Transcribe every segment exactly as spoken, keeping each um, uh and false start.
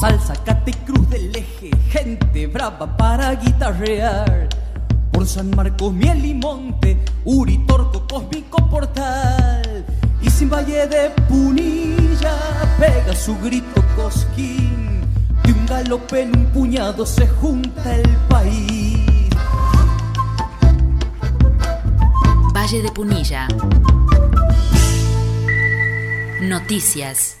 Salsa, Cate y Cruz del Eje, gente brava para guitarrear. Por San Marcos, Miel y Monte, Uritorco, Cósmico Portal. Y sin Valle de Punilla pega su grito cosquín. De un galope en un puñado se junta el país. Valle de Punilla. Noticias.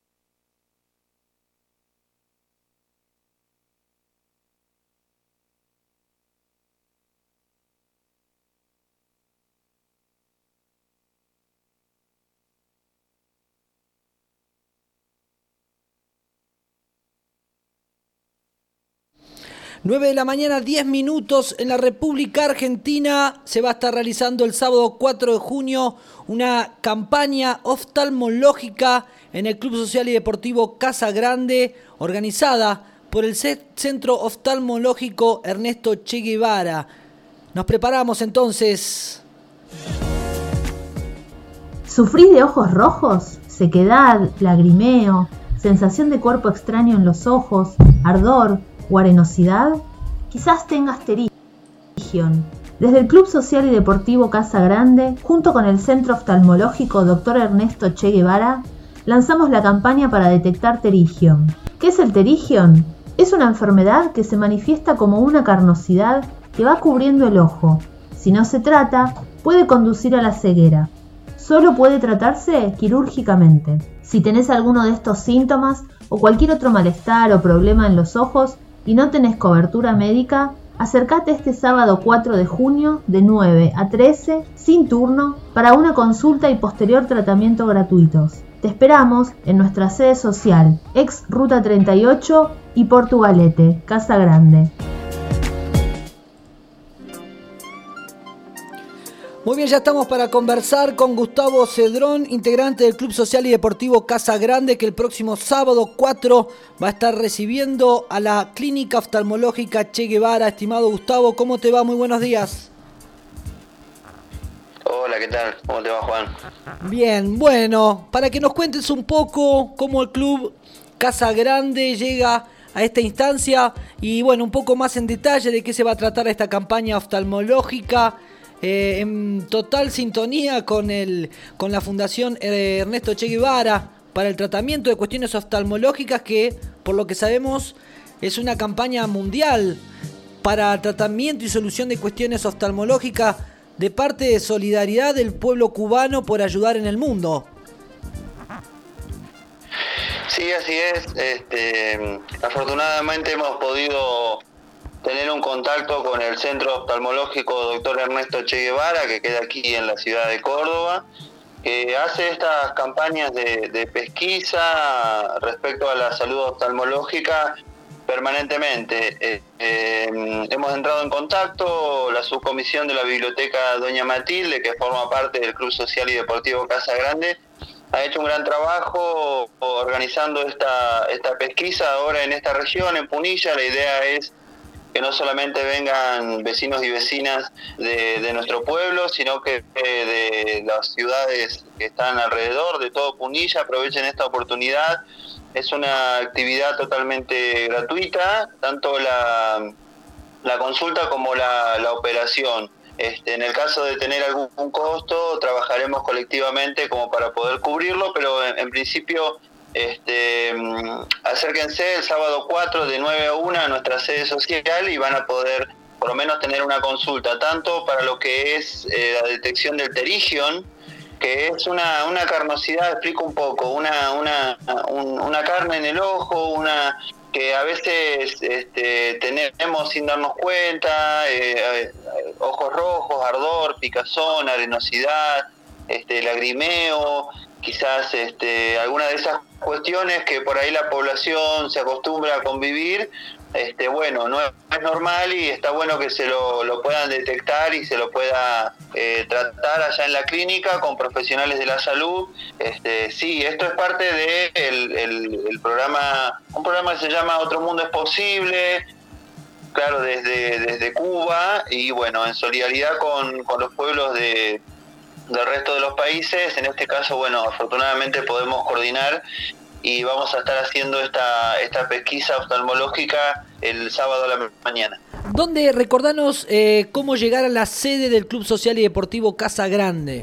nueve de la mañana, diez minutos, en la República Argentina se va a estar realizando el sábado cuatro de junio una campaña oftalmológica en el Club Social y Deportivo Casa Grande, organizada por el Centro Oftalmológico Ernesto Che Guevara. Nos preparamos entonces. ¿Sufrís de ojos rojos? ¿Sequedad, lagrimeo, sensación de cuerpo extraño en los ojos, ardor o arenosidad? Quizás tengas pterigion. Desde el Club Social y Deportivo Casa Grande, junto con el Centro Oftalmológico doctor Ernesto Che Guevara, lanzamos la campaña para detectar pterigion. ¿Qué es el pterigion? Es una enfermedad que se manifiesta como una carnosidad que va cubriendo el ojo. Si no se trata, puede conducir a la ceguera. Solo puede tratarse quirúrgicamente. Si tenés alguno de estos síntomas o cualquier otro malestar o problema en los ojos, y no tenés cobertura médica, acércate este sábado cuatro de junio de nueve a trece, sin turno, para una consulta y posterior tratamiento gratuitos. Te esperamos en nuestra sede social, ex Ruta treinta y ocho y Portugalete, Casa Grande. Muy bien, ya estamos para conversar con Gustavo Cedrón, integrante del Club Social y Deportivo Casa Grande, que el próximo sábado cuatro va a estar recibiendo a la Clínica Oftalmológica Che Guevara. Estimado Gustavo, ¿cómo te va? Muy buenos días. Hola, ¿qué tal? ¿Cómo te va, Juan? Bien, bueno, para que nos cuentes un poco cómo el Club Casa Grande llega a esta instancia y, bueno, un poco más en detalle de qué se va a tratar esta campaña oftalmológica. Eh, en total sintonía con el con la Fundación eh, Ernesto Che Guevara para el tratamiento de cuestiones oftalmológicas, que por lo que sabemos es una campaña mundial para tratamiento y solución de cuestiones oftalmológicas de parte de solidaridad del pueblo cubano por ayudar en el mundo. Sí, así es. Este, afortunadamente hemos podido tener un contacto con el Centro Oftalmológico doctor Ernesto Che Guevara, que queda aquí en la ciudad de Córdoba, que hace estas campañas de, de pesquisa respecto a la salud oftalmológica permanentemente. Eh, eh, hemos entrado en contacto, la subcomisión de la Biblioteca Doña Matilde, que forma parte del Club Social y Deportivo Casa Grande, ha hecho un gran trabajo organizando esta, esta pesquisa ahora en esta región, en Punilla. La idea es que no solamente vengan vecinos y vecinas de, de nuestro pueblo, sino que de las ciudades que están alrededor, de todo Punilla, aprovechen esta oportunidad. Es una actividad totalmente gratuita, tanto la, la consulta como la, la operación. Este, en el caso de tener algún costo, trabajaremos colectivamente como para poder cubrirlo, pero en, en principio Este, acérquense el sábado cuatro de nueve a una a nuestra sede social y van a poder por lo menos tener una consulta, tanto para lo que es eh, la detección del pterigion, que es una, una carnosidad, explico un poco, una, una, un, una carne en el ojo, una que a veces este, tenemos sin darnos cuenta, eh, ojos rojos, ardor, picazón, arenosidad, este, lagrimeo, quizás este, alguna de esas cuestiones que por ahí la población se acostumbra a convivir. Este, bueno, no es normal y está bueno que se lo, lo puedan detectar y se lo pueda eh, tratar allá en la clínica con profesionales de la salud. Este, sí, esto es parte de el, el, el programa, un programa que se llama Otro Mundo es Posible, claro, desde, desde Cuba, y bueno, en solidaridad con, con los pueblos de del resto de los países. En este caso, bueno, afortunadamente podemos coordinar y vamos a estar haciendo esta, esta pesquisa oftalmológica el sábado a la mañana. ¿Dónde, recordanos eh, cómo llegar a la sede del Club Social y Deportivo Casa Grande?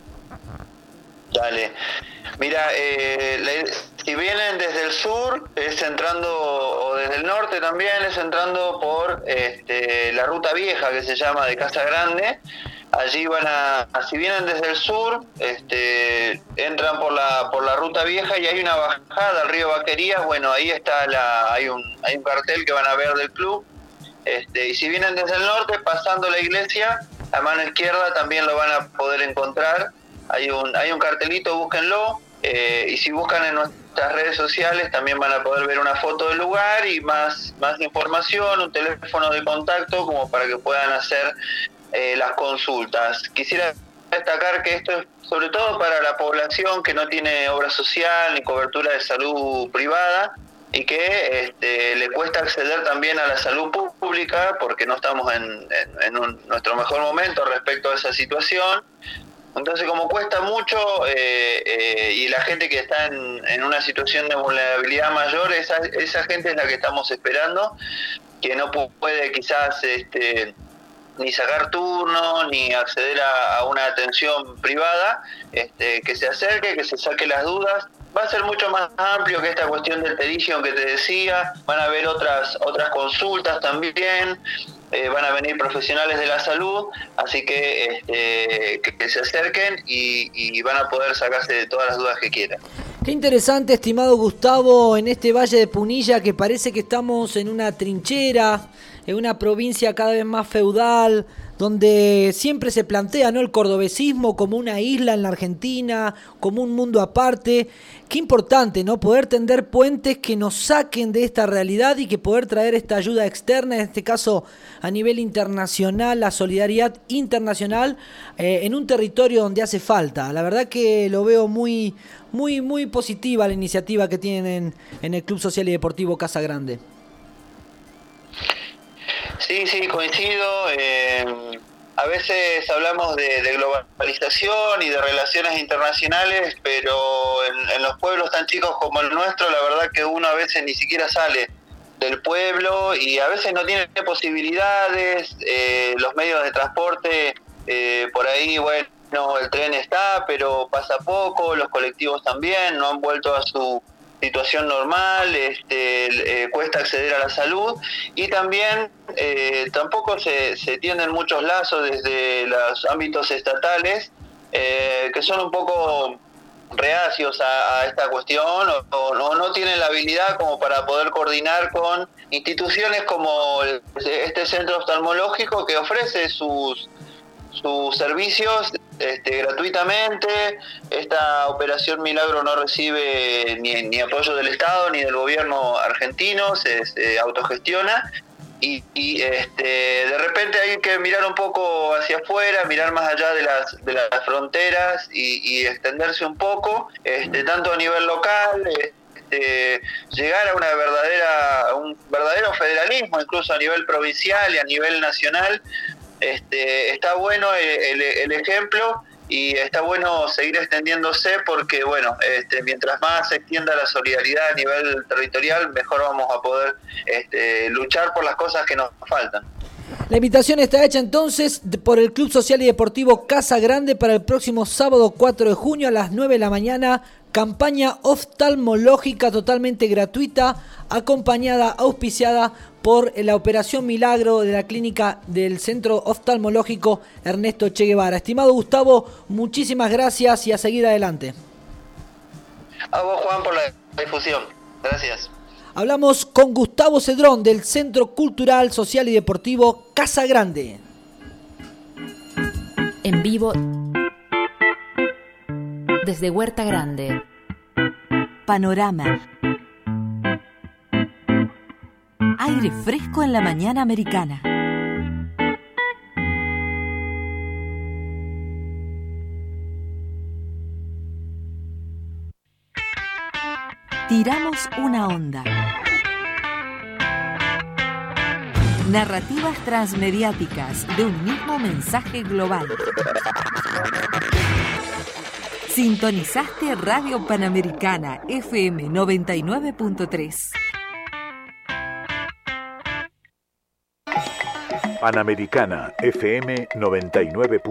Dale. Mira, eh, le, si vienen desde el sur, es entrando, o desde el norte también, es entrando por este, la ruta vieja que se llama de Casa Grande. Allí van a, si vienen desde el sur, este, entran por la por la ruta vieja y hay una bajada al río Vaquerías. Bueno, ahí está la, hay un hay un cartel que van a ver del club. Este, y si vienen desde el norte, pasando la iglesia, a mano izquierda también lo van a poder encontrar. Hay un hay un cartelito, búsquenlo. Eh, y si buscan en nuestras redes sociales también van a poder ver una foto del lugar y más, más información, un teléfono de contacto como para que puedan hacer eh, las consultas. Quisiera destacar que esto es sobre todo para la población que no tiene obra social ni cobertura de salud privada y que este, le cuesta acceder también a la salud pública porque no estamos en, en, en un, nuestro mejor momento respecto a esa situación. Entonces, como cuesta mucho eh, eh, y la gente que está en, en una situación de vulnerabilidad mayor, esa, esa gente es la que estamos esperando, que no puede quizás este, ni sacar turno, ni acceder a, a una atención privada, este, que se acerque, que se saque las dudas. Va a ser mucho más amplio que esta cuestión del Terigion que te decía, van a haber otras, otras consultas también. Eh, van a venir profesionales de la salud, así que, este, que, que se acerquen y, y van a poder sacarse de todas las dudas que quieran. Qué interesante, estimado Gustavo, en este Valle de Punilla que parece que estamos en una trinchera, en una provincia cada vez más feudal, donde siempre se plantea, ¿no?, el cordobesismo como una isla en la Argentina, como un mundo aparte. Qué importante, ¿no?, poder tender puentes que nos saquen de esta realidad y que poder traer esta ayuda externa, en este caso a nivel internacional, la solidaridad internacional eh, en un territorio donde hace falta. La verdad que lo veo muy, muy, muy positiva la iniciativa que tienen en el Club Social y Deportivo Casa Grande. Sí, sí, coincido. Eh, a veces hablamos de, de globalización y de relaciones internacionales, pero en, en los pueblos tan chicos como el nuestro, la verdad que uno a veces ni siquiera sale del pueblo y a veces no tiene posibilidades, eh, los medios de transporte, eh, por ahí, bueno, el tren está, pero pasa poco, los colectivos también, no han vuelto a su situación normal, este, eh, cuesta acceder a la salud y también eh, tampoco se, se tienden muchos lazos desde los ámbitos estatales eh, que son un poco reacios a, a esta cuestión o, o no, no tienen la habilidad como para poder coordinar con instituciones como el, este centro oftalmológico que ofrece sus sus servicios este, gratuitamente. Esta operación Milagro no recibe ni, ni apoyo del Estado ni del gobierno argentino, se, se autogestiona y, y este, de repente hay que mirar un poco hacia afuera, mirar más allá de las, de las fronteras y, y extenderse un poco, este, tanto a nivel local, este, llegar a una verdadera, a un verdadero federalismo, incluso a nivel provincial y a nivel nacional. Este, está bueno el, el, el ejemplo y está bueno seguir extendiéndose porque, bueno, este, mientras más se extienda la solidaridad a nivel territorial, mejor vamos a poder este, luchar por las cosas que nos faltan. La invitación está hecha entonces por el Club Social y Deportivo Casa Grande para el próximo sábado cuatro de junio a las nueve de la mañana. Campaña oftalmológica totalmente gratuita, acompañada, auspiciada por la Operación Milagro de la clínica del Centro Oftalmológico Ernesto Che Guevara. Estimado Gustavo, muchísimas gracias y a seguir adelante. A vos, Juan, por la difusión. Gracias. Hablamos con Gustavo Cedrón del Centro Cultural, Social y Deportivo Casa Grande. En vivo desde Huerta Grande. Panorama. Aire fresco en la mañana americana. Tiramos una onda. Narrativas transmediáticas de un mismo mensaje global. Sintonizaste Radio Panamericana F M noventa y nueve punto tres. Panamericana F M noventa y nueve.